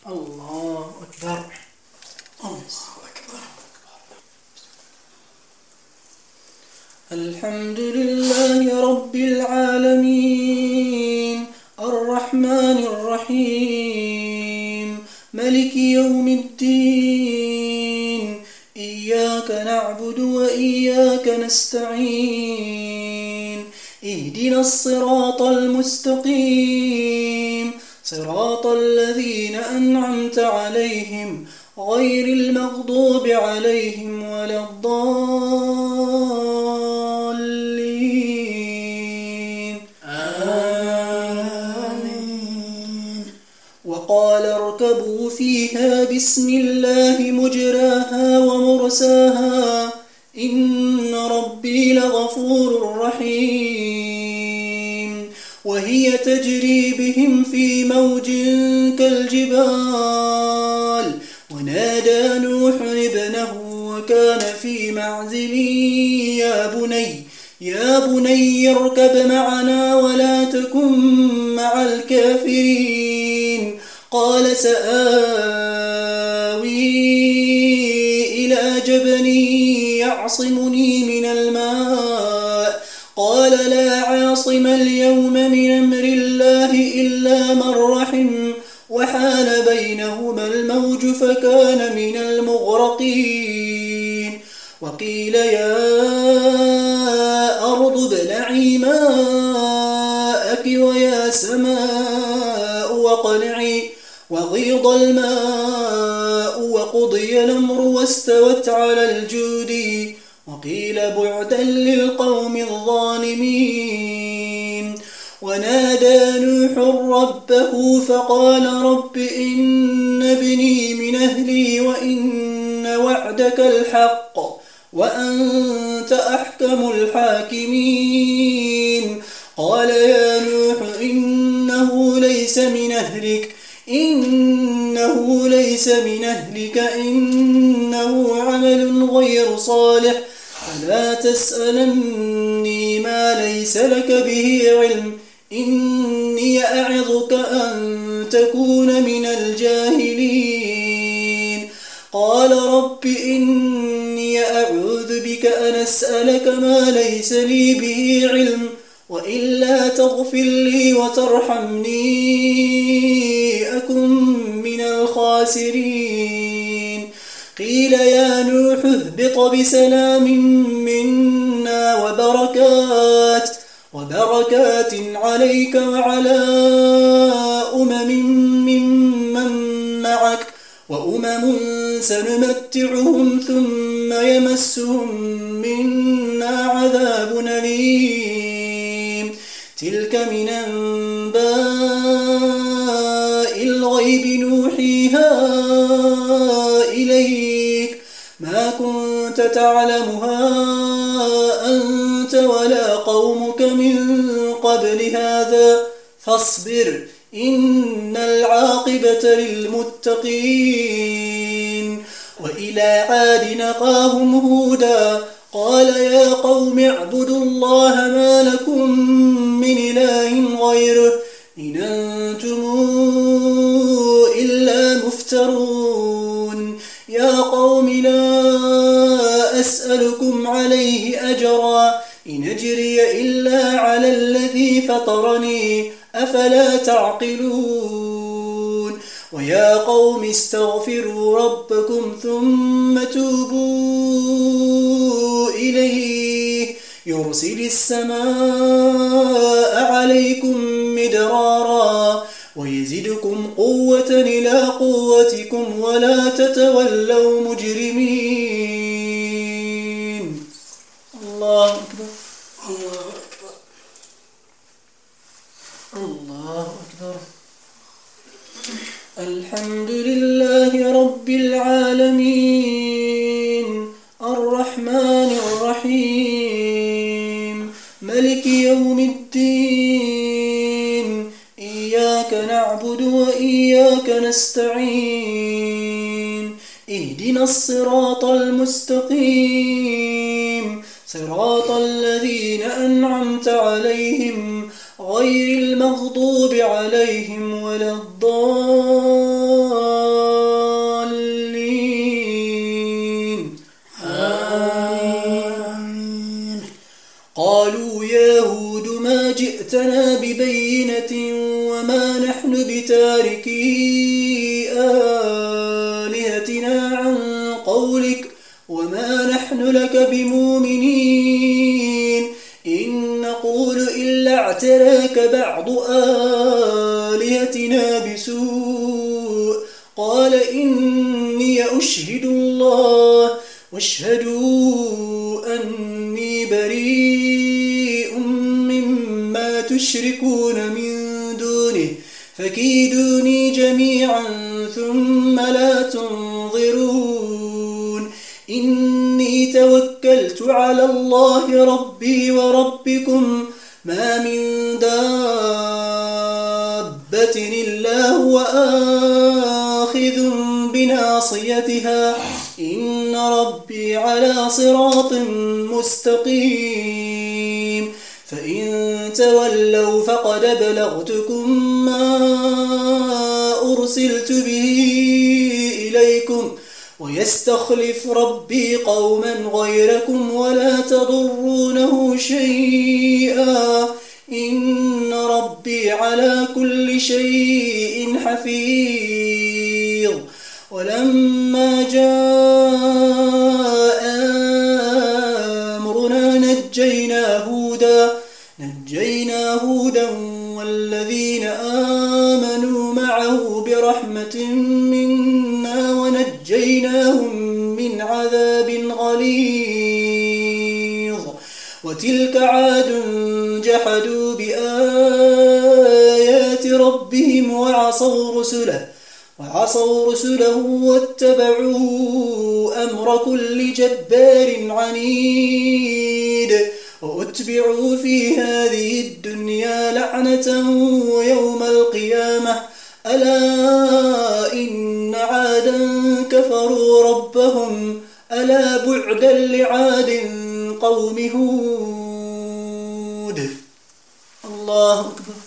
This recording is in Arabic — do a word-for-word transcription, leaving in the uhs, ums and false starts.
الله أكبر. الله أكبر. الحمد لله رب العالمين الرحمن الرحيم ملك يوم الدين إياك نعبد وإياك نستعين اهدنا الصراط المستقيم صراط الذين أنعمت عليهم غير المغضوب عليهم ولا الضالين آمين. وقال اركبوا فيها بسم الله مجراها ومرساها إن ربي لغفور رحيم. وهي تجري بهم في موج كالجبال ونادى نوح ابنه وكان في معزل يا بني يا بني اركب معنا ولا تكن مع الكافرين قال سآوي إلى جبل يعصمني من الماء قال لا عاصم اليوم من أمر الله إلا من رحم وحال بينهما الموج فكان من المغرقين. وقيل يا أرض ابلعي ماءك ويا سماء واقلعي وغيض الماء وقضي الأمر واستوت على الجود وقيل بعدا للقوم الظالمين. ونادى نوح ربه فقال رب إن ابني من أهلي وإن وعدك الحق وأنت أحكم الحاكمين قال يا نوح إنه ليس من أهلك إنه ليس من أهلك إنه عمل غير صالح فلا تسألني ما ليس لك به علم إني أعظك أن تكون من الجاهلين. قال رب إني أعوذ بك أن أسألك ما ليس لي به علم وإلا تغفر لي وترحمني أكن من الخاسرين. قيل يا نوح اهبط بسلام منا وبركات وبركات عليك وعلى أمم ممن معك وأمم سنمتعهم ثم يمسهم منا عذاب أليم. تلك من أنباء الغيب نوحيها إليك ما كنت تعلمها أنت ولا قومك من قبل هذا فاصبر إن العاقبة للمتقين. وإلى عاد نقاهم هودا قال يا قوم اعبدوا الله ما لكم من إله غيره إن أنتم إلا مفترون. يا قوم لا أسألكم عليه أجرا إن أجري إلا على الذي فطرني أفلا تعقلون. ويا قوم استغفروا ربكم ثم توبوا إليه يرسل السماء عليكم مدرارا ويزدكم قوة إلى قوتكم ولا تتولوا مجرمين. الله أكبر. الله أكبر. الله أكبر. الحمد لله رب العالمين الرحمن الرحيم ملك يوم الدين إياك نعبد وإياك نستعين اهدنا الصراط المستقيم صراط الذين أنعمت عليهم غير المغضوب عليهم ولا الضالين. آلهتنا عن قولك وما نحن لك بمؤمنين إن نقول إلا اعتراك بعض آلهتنا بسوء قال إني أشهد الله واشهدوا أني بريء مما تشركون من دونه فكيدوني جميعا ثم لا تنظرون إني توكلت على الله ربي وربكم ما من دابة إلا هو آخذ بناصيتها إن ربي على صراط مستقيم فإن تولوا فقد أبلغتكم ما أرسلت به إليكم ويستخلف ربي قوما غيركم ولا تضرونه شيئا إن ربي على كل شيء حفيظ ولما جاء أمرنا نجينا هودا نجينا هودا والذين آمنوا معه برحمة منا ونجيناهم من عذاب غليظ وتلك عاد جحدوا بآيات ربهم وعصوا رسله وعصوا رسله واتبعوا أمر كل جبار عنيد وأتبعوا في هذه الدنيا لعنة ويوم القيامة ألا إن عادا كفروا ربهم ألا بعدا لعاد قوم هود الله أكبر.